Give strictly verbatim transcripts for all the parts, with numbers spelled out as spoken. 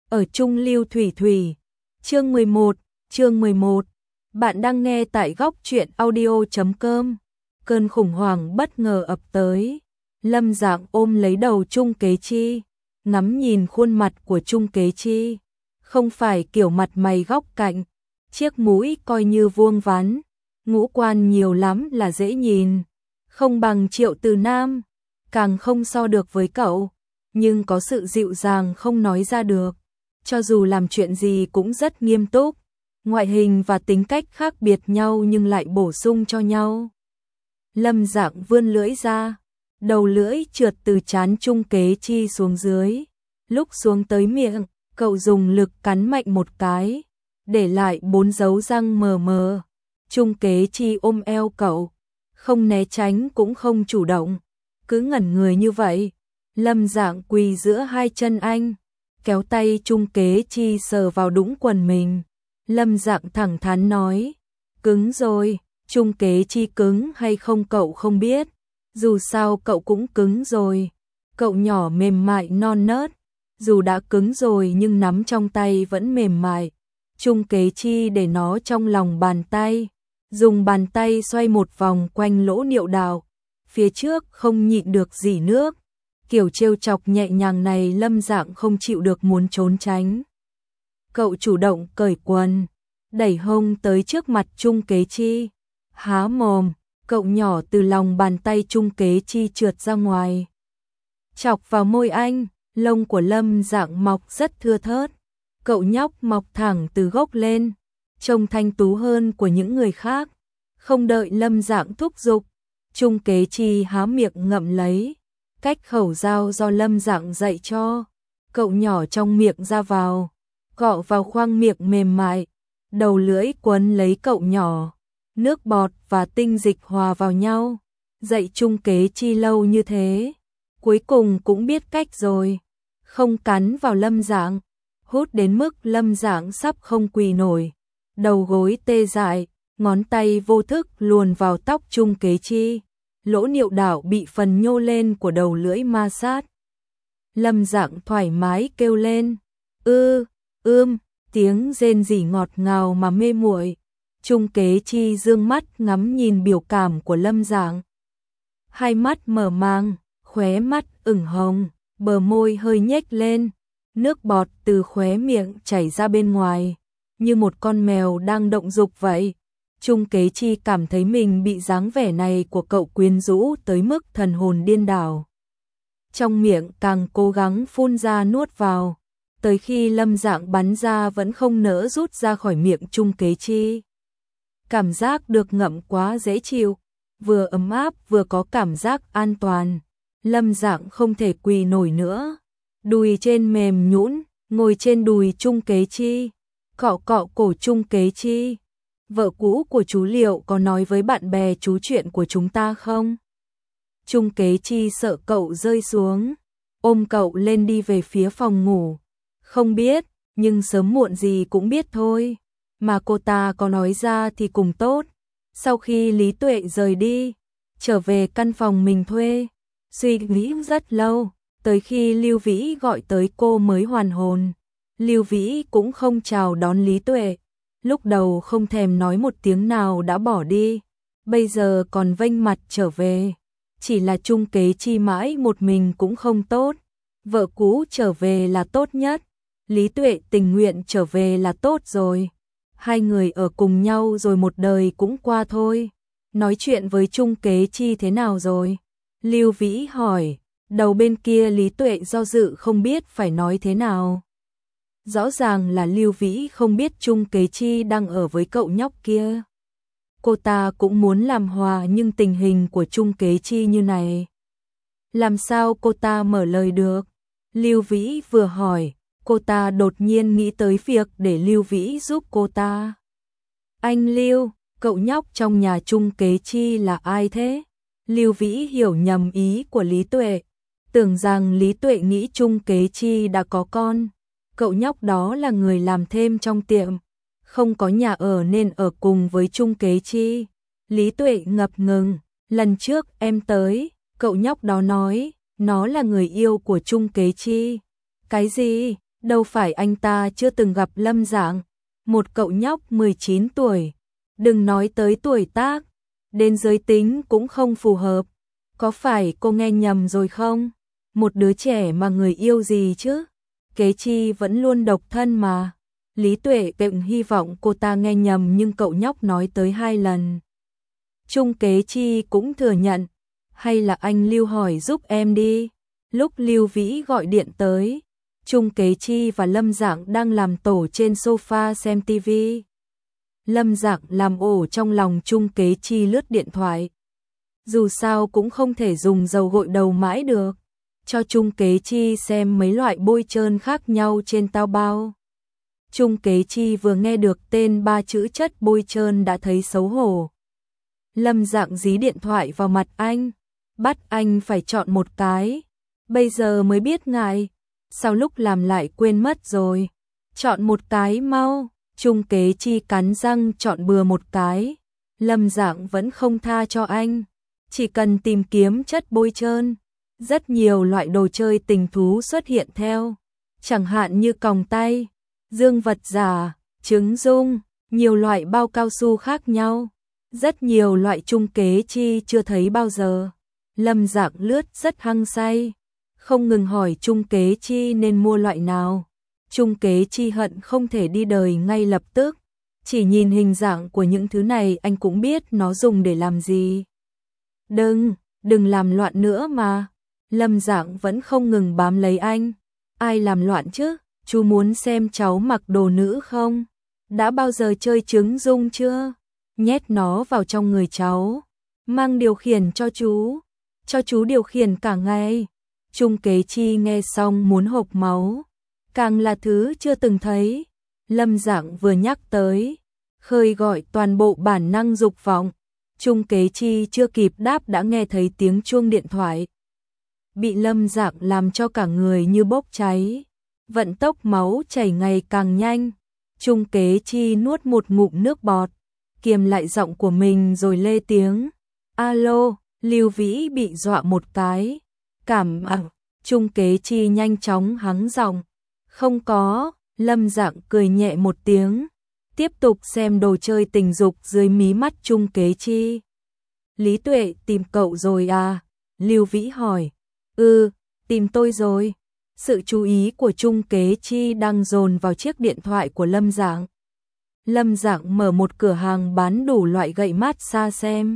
ở Trung Lưu Thủy Thủy. Chương mười một, chương mười một. Bạn đang nghe tại góc truyện audio chấm com. Cơn khủng hoảng bất ngờ ập tới. Lâm Dạng ôm lấy đầu Trung Kế Chi, ngắm nhìn khuôn mặt của Trung Kế Chi, không phải kiểu mặt mày góc cạnh, chiếc mũi coi như vuông vắn, ngũ quan nhiều lắm là dễ nhìn, không bằng Triệu Từ Nam, càng không so được với cậu, nhưng có sự dịu dàng không nói ra được, cho dù làm chuyện gì cũng rất nghiêm túc, ngoại hình và tính cách khác biệt nhau nhưng lại bổ sung cho nhau. Lâm Dạng vươn lưỡi ra, đầu lưỡi trượt từ trán Trung Kế Chi xuống dưới, lúc xuống tới miệng, cậu dùng lực cắn mạnh một cái, để lại bốn dấu răng mờ mờ. Trung Kế Chi ôm eo cậu, không né tránh cũng không chủ động, cứ ngẩn người như vậy. Lâm Dạng quỳ giữa hai chân anh, kéo tay Trung Kế Chi sờ vào đũng quần mình. Lâm Dạng thẳng thắn nói, cứng rồi. Trung Kế Chi cứng hay không cậu không biết, dù sao cậu cũng cứng rồi. Cậu nhỏ mềm mại non nớt, dù đã cứng rồi nhưng nắm trong tay vẫn mềm mại. Trung Kế Chi để nó trong lòng bàn tay, dùng bàn tay xoay một vòng quanh lỗ niệu đạo, phía trước không nhịn được rỉ nước. Kiểu trêu chọc nhẹ nhàng này Lâm Dạng không chịu được muốn trốn tránh. Cậu chủ động cởi quần, đẩy hông tới trước mặt Trung Kế Chi, há mồm, cậu nhỏ từ lòng bàn tay Trung Kế Chi trượt ra ngoài, chọc vào môi anh. Lông của Lâm Dạng mọc rất thưa thớt, cậu nhóc mọc thẳng từ gốc lên, trông thanh tú hơn của những người khác. Không đợi Lâm Dạng thúc giục, Trung Kế Chi há miệng ngậm lấy, cách khẩu dao do Lâm Dạng dạy cho, cậu nhỏ trong miệng ra vào, cọ vào khoang miệng mềm mại, đầu lưỡi quấn lấy cậu nhỏ, nước bọt và tinh dịch hòa vào nhau. Dạy Trung Kế Chi lâu như thế, cuối cùng cũng biết cách rồi, không cắn vào Lâm Dạng, hút đến mức Lâm Dạng sắp không quỳ nổi, đầu gối tê dại, ngón tay vô thức luồn vào tóc Trung Kế Chi, lỗ niệu đạo bị phần nhô lên của đầu lưỡi ma sát. Lâm Dạng thoải mái kêu lên, ư, ưm, tiếng rên rỉ ngọt ngào mà mê muội. Trung Kế Chi dương mắt ngắm nhìn biểu cảm của Lâm Dạng, hai mắt mở mang, khóe mắt ửng hồng, bờ môi hơi nhếch lên, nước bọt từ khóe miệng chảy ra bên ngoài, như một con mèo đang động dục vậy. Trung Kế Chi cảm thấy mình bị dáng vẻ này của cậu quyến rũ tới mức thần hồn điên đảo. Trong miệng càng cố gắng phun ra nuốt vào, tới khi Lâm Dạng bắn ra vẫn không nỡ rút ra khỏi miệng Trung Kế Chi. Cảm giác được ngậm quá dễ chịu, vừa ấm áp vừa có cảm giác an toàn. Lâm Dạng không thể quỳ nổi nữa, đùi trên mềm nhũn, ngồi trên đùi Trung Kế Chi, cọ cọ cổ Trung Kế Chi. Vợ cũ của chú Liệu có nói với bạn bè chú chuyện của chúng ta không? Trung Kế Chi sợ cậu rơi xuống, ôm cậu lên đi về phía phòng ngủ. Không biết, nhưng sớm muộn gì cũng biết thôi. Mà cô ta có nói ra thì cùng tốt. Sau khi Lý Tuệ rời đi, trở về căn phòng mình thuê, suy nghĩ rất lâu, tới khi Lưu Vĩ gọi tới cô mới hoàn hồn. Lưu Vĩ cũng không chào đón Lý Tuệ, lúc đầu không thèm nói một tiếng nào đã bỏ đi, bây giờ còn vênh mặt trở về. Chỉ là Trung Kế Chi mãi một mình cũng không tốt, vợ cũ trở về là tốt nhất, Lý Tuệ tình nguyện trở về là tốt rồi. Hai người ở cùng nhau rồi một đời cũng qua thôi. Nói chuyện với Trung Kế Chi thế nào rồi? Lưu Vĩ hỏi, đầu bên kia Lý Tuệ do dự không biết phải nói thế nào. Rõ ràng là Lưu Vĩ không biết Trung Kế Chi đang ở với cậu nhóc kia. Cô ta cũng muốn làm hòa nhưng tình hình của Trung Kế Chi như này, làm sao cô ta mở lời được? Lưu Vĩ vừa hỏi, cô ta đột nhiên nghĩ tới việc để Lưu Vĩ giúp cô ta. Anh Lưu, cậu nhóc trong nhà Trung Kế Chi là ai thế? Lưu Vĩ hiểu nhầm ý của Lý Tuệ, tưởng rằng Lý Tuệ nghĩ Trung Kế Chi đã có con. Cậu nhóc đó là người làm thêm trong tiệm, không có nhà ở nên ở cùng với Trung Kế Chi. Lý Tuệ ngập ngừng, lần trước em tới, cậu nhóc đó nói, nó là người yêu của Trung Kế Chi. Cái gì? Đâu phải anh ta chưa từng gặp Lâm Dạng, một cậu nhóc mười chín tuổi, đừng nói tới tuổi tác, đến giới tính cũng không phù hợp. Có phải cô nghe nhầm rồi không? Một đứa trẻ mà người yêu gì chứ? Kế Chi vẫn luôn độc thân mà. Lý Tuệ Tịnh hy vọng cô ta nghe nhầm nhưng cậu nhóc nói tới hai lần. Trung Kế Chi cũng thừa nhận, hay là anh Lưu hỏi giúp em đi. Lúc Lưu Vĩ gọi điện tới, Trung Kế Chi và Lâm Dạng đang làm tổ trên sofa xem tivi. Lâm Dạng làm ổ trong lòng Trung Kế Chi lướt điện thoại. Dù sao cũng không thể dùng dầu gội đầu mãi được, cho Trung Kế Chi xem mấy loại bôi trơn khác nhau trên Taobao. Trung Kế Chi vừa nghe được tên ba chữ chất bôi trơn đã thấy xấu hổ. Lâm Dạng dí điện thoại vào mặt anh, bắt anh phải chọn một cái. Bây giờ mới biết ngại, sao lúc làm lại quên mất rồi. Chọn một cái mau. Trung Kế Chi cắn răng chọn bừa một cái. Lâm Dạng vẫn không tha cho anh. Chỉ cần tìm kiếm chất bôi trơn, rất nhiều loại đồ chơi tình thú xuất hiện theo, chẳng hạn như còng tay, dương vật giả, trứng dung, nhiều loại bao cao su khác nhau, rất nhiều loại Trung Kế Chi chưa thấy bao giờ. Lâm Dạng lướt rất hăng say, không ngừng hỏi Trung Kế Chi nên mua loại nào. Trung Kế Chi hận không thể đi đời ngay lập tức, chỉ nhìn hình dạng của những thứ này anh cũng biết nó dùng để làm gì. Đừng, đừng làm loạn nữa mà. Lâm Dạng vẫn không ngừng bám lấy anh. Ai làm loạn chứ? Chú muốn xem cháu mặc đồ nữ không? Đã bao giờ chơi trứng dung chưa? Nhét nó vào trong người cháu, mang điều khiển cho chú, cho chú điều khiển cả ngày. Trung Kế Chi nghe xong muốn hộc máu, càng là thứ chưa từng thấy. Lâm Dạng vừa nhắc tới, khơi gọi toàn bộ bản năng dục vọng. Trung Kế Chi chưa kịp đáp đã nghe thấy tiếng chuông điện thoại. Bị Lâm Dạng làm cho cả người như bốc cháy, vận tốc máu chảy ngày càng nhanh. Trung Kế Chi nuốt một ngụm nước bọt, kiềm lại giọng của mình rồi lê tiếng. Alo, Lưu Vĩ bị dọa một cái. Cảm ơn. Trung Kế Chi nhanh chóng hắng giọng. Không có. Lâm Dạng cười nhẹ một tiếng, tiếp tục xem đồ chơi tình dục dưới mí mắt Trung Kế Chi. Lý Tuệ tìm cậu rồi à? Lưu Vĩ hỏi. Ừ, tìm tôi rồi. Sự chú ý của Trung Kế Chi đang dồn vào chiếc điện thoại của Lâm Dạng. Lâm Dạng mở một cửa hàng bán đủ loại gậy massage xem.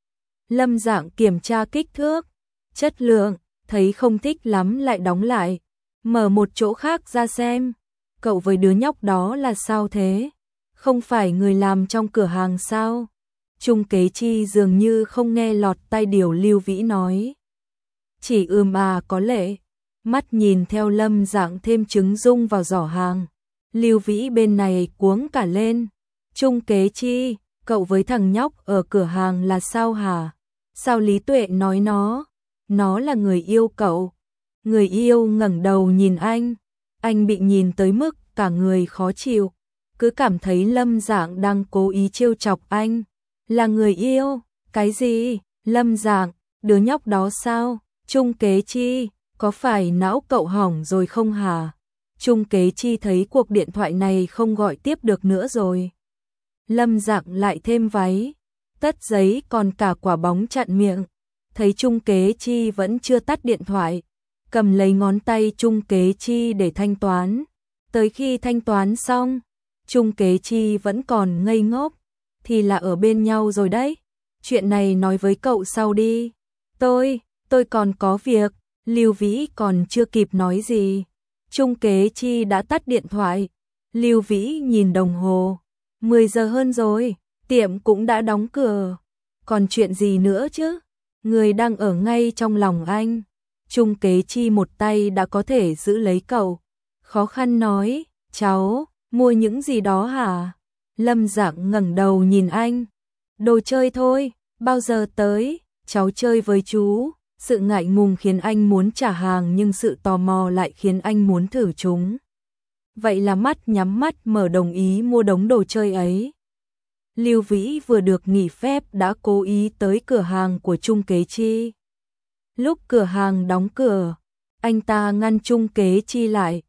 Lâm Dạng kiểm tra kích thước, chất lượng, thấy không thích lắm lại đóng lại, mở một chỗ khác ra xem. Cậu với đứa nhóc đó là sao thế? Không phải người làm trong cửa hàng sao? Trung Kế Chi dường như không nghe lọt tai điều Lưu Vĩ nói. Chỉ ừm à có lẽ. Mắt nhìn theo Lâm Dạng thêm trứng dung vào giỏ hàng. Lưu Vĩ bên này cuống cả lên. Trung Kế Chi, cậu với thằng nhóc ở cửa hàng là sao hả? Sao Lý Tuệ nói nó? Nó là người yêu cậu. Người yêu ngẩng đầu nhìn anh. Anh bị nhìn tới mức cả người khó chịu. Cứ cảm thấy Lâm Dạng đang cố ý trêu chọc anh. Là người yêu? Cái gì? Lâm Dạng, đứa nhóc đó sao? Trung Kế Chi, có phải não cậu hỏng rồi không hả? Trung Kế Chi thấy cuộc điện thoại này không gọi tiếp được nữa rồi. Lâm Dạng lại thêm váy, tất giấy còn cả quả bóng chặn miệng. Thấy Trung Kế Chi vẫn chưa tắt điện thoại, cầm lấy ngón tay Trung Kế Chi để thanh toán. Tới khi thanh toán xong, Trung Kế Chi vẫn còn ngây ngốc, thì là ở bên nhau rồi đấy. Chuyện này nói với cậu sau đi. Tôi, tôi còn có việc. Lưu Vĩ còn chưa kịp nói gì, Trung Kế Chi đã tắt điện thoại. Lưu Vĩ nhìn đồng hồ, mười giờ hơn rồi, tiệm cũng đã đóng cửa. Còn chuyện gì nữa chứ? Người đang ở ngay trong lòng anh. Trung Kế Chi một tay đã có thể giữ lấy cậu, khó khăn nói, cháu, mua những gì đó hả? Lâm Dạng ngẩng đầu nhìn anh. Đồ chơi thôi, bao giờ tới, cháu chơi với chú. Sự ngại ngùng khiến anh muốn trả hàng nhưng sự tò mò lại khiến anh muốn thử chúng. Vậy là mắt nhắm mắt mở đồng ý mua đống đồ chơi ấy. Lưu Vĩ vừa được nghỉ phép đã cố ý tới cửa hàng của Trung Kế Chi. Lúc cửa hàng đóng cửa, anh ta ngăn Trung Kế Chi lại.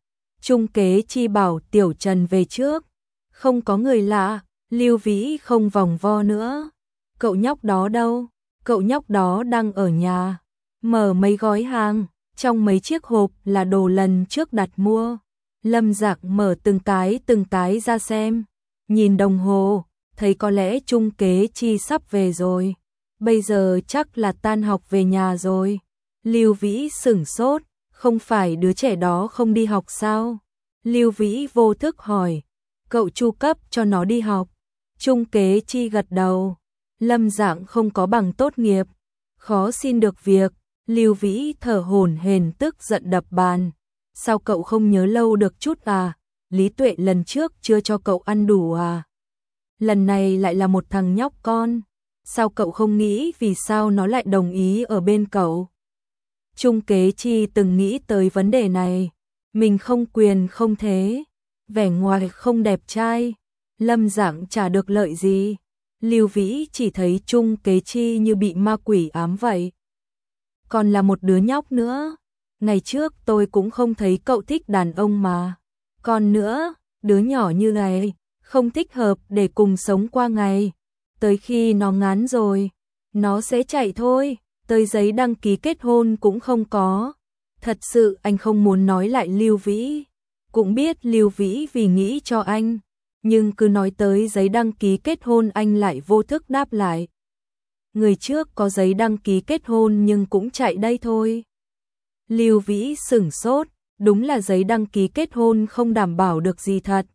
Trung Kế Chi bảo Tiểu Trần về trước. Không có người lạ, Lưu Vĩ không vòng vo nữa. Cậu nhóc đó đâu? Cậu nhóc đó đang ở nhà. Mở mấy gói hàng, trong mấy chiếc hộp là đồ lần trước đặt mua. Lâm Dạc mở từng cái từng cái ra xem. Nhìn đồng hồ, thấy có lẽ Trung Kế Chi sắp về rồi. Bây giờ chắc là tan học về nhà rồi. Lưu Vĩ sửng sốt, không phải đứa trẻ đó không đi học sao? Lưu Vĩ vô thức hỏi, cậu chu cấp cho nó đi học. Trung Kế Chi gật đầu. Lâm Dạng không có bằng tốt nghiệp, khó xin được việc. Lưu Vĩ thở hổn hển tức giận đập bàn. Sao cậu không nhớ lâu được chút à? Lý Tuệ lần trước chưa cho cậu ăn đủ à? Lần này lại là một thằng nhóc con. Sao cậu không nghĩ vì sao nó lại đồng ý ở bên cậu? Trung Kế Chi từng nghĩ tới vấn đề này. Mình không quyền không thế, vẻ ngoài không đẹp trai, Lâm Dạng chả được lợi gì. Lưu Vĩ chỉ thấy Trung Kế Chi như bị ma quỷ ám vậy. Còn là một đứa nhóc nữa. Ngày trước tôi cũng không thấy cậu thích đàn ông mà. Còn nữa, đứa nhỏ như này, không thích hợp để cùng sống qua ngày. Tới khi nó ngán rồi, nó sẽ chạy thôi. Tới giấy đăng ký kết hôn cũng không có. Thật sự anh không muốn nói lại Lưu Vĩ. Cũng biết Lưu Vĩ vì nghĩ cho anh. Nhưng cứ nói tới giấy đăng ký kết hôn anh lại vô thức đáp lại. Người trước có giấy đăng ký kết hôn nhưng cũng chạy đây thôi. Lưu Vĩ sửng sốt, đúng là giấy đăng ký kết hôn không đảm bảo được gì thật.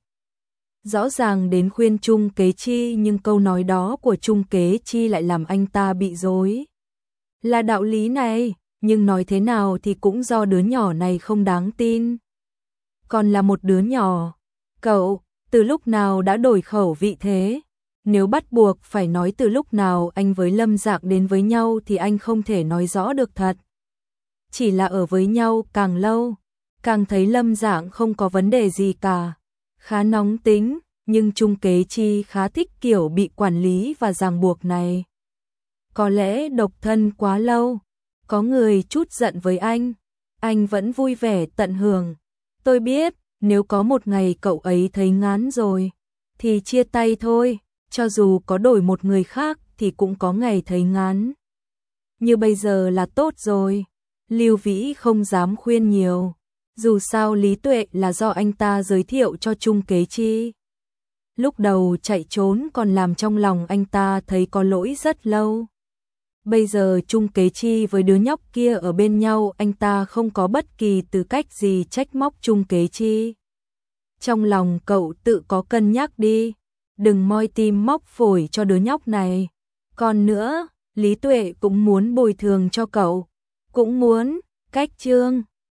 Rõ ràng đến khuyên Trung Kế Chi nhưng câu nói đó của Trung Kế Chi lại làm anh ta bị rối. Là đạo lý này, nhưng nói thế nào thì cũng do đứa nhỏ này không đáng tin. Còn là một đứa nhỏ, cậu, từ lúc nào đã đổi khẩu vị thế? Nếu bắt buộc phải nói từ lúc nào anh với Lâm Dạng đến với nhau thì anh không thể nói rõ được thật. Chỉ là ở với nhau càng lâu, càng thấy Lâm Dạng không có vấn đề gì cả. Khá nóng tính, nhưng Trung Kế Chi khá thích kiểu bị quản lý và ràng buộc này. Có lẽ độc thân quá lâu, có người chút giận với anh, anh vẫn vui vẻ tận hưởng. Tôi biết, nếu có một ngày cậu ấy thấy ngán rồi, thì chia tay thôi, cho dù có đổi một người khác thì cũng có ngày thấy ngán. Như bây giờ là tốt rồi, Lưu Vĩ không dám khuyên nhiều, dù sao Lý Tuệ là do anh ta giới thiệu cho Trung Kế Chi. Lúc đầu chạy trốn còn làm trong lòng anh ta thấy có lỗi rất lâu. Bây giờ Trung Kế Chi với đứa nhóc kia ở bên nhau, anh ta không có bất kỳ tư cách gì trách móc Trung Kế Chi. Trong lòng cậu tự có cân nhắc đi, đừng moi tim móc phổi cho đứa nhóc này. Còn nữa, Lý Tuệ cũng muốn bồi thường cho cậu, cũng muốn, cách chương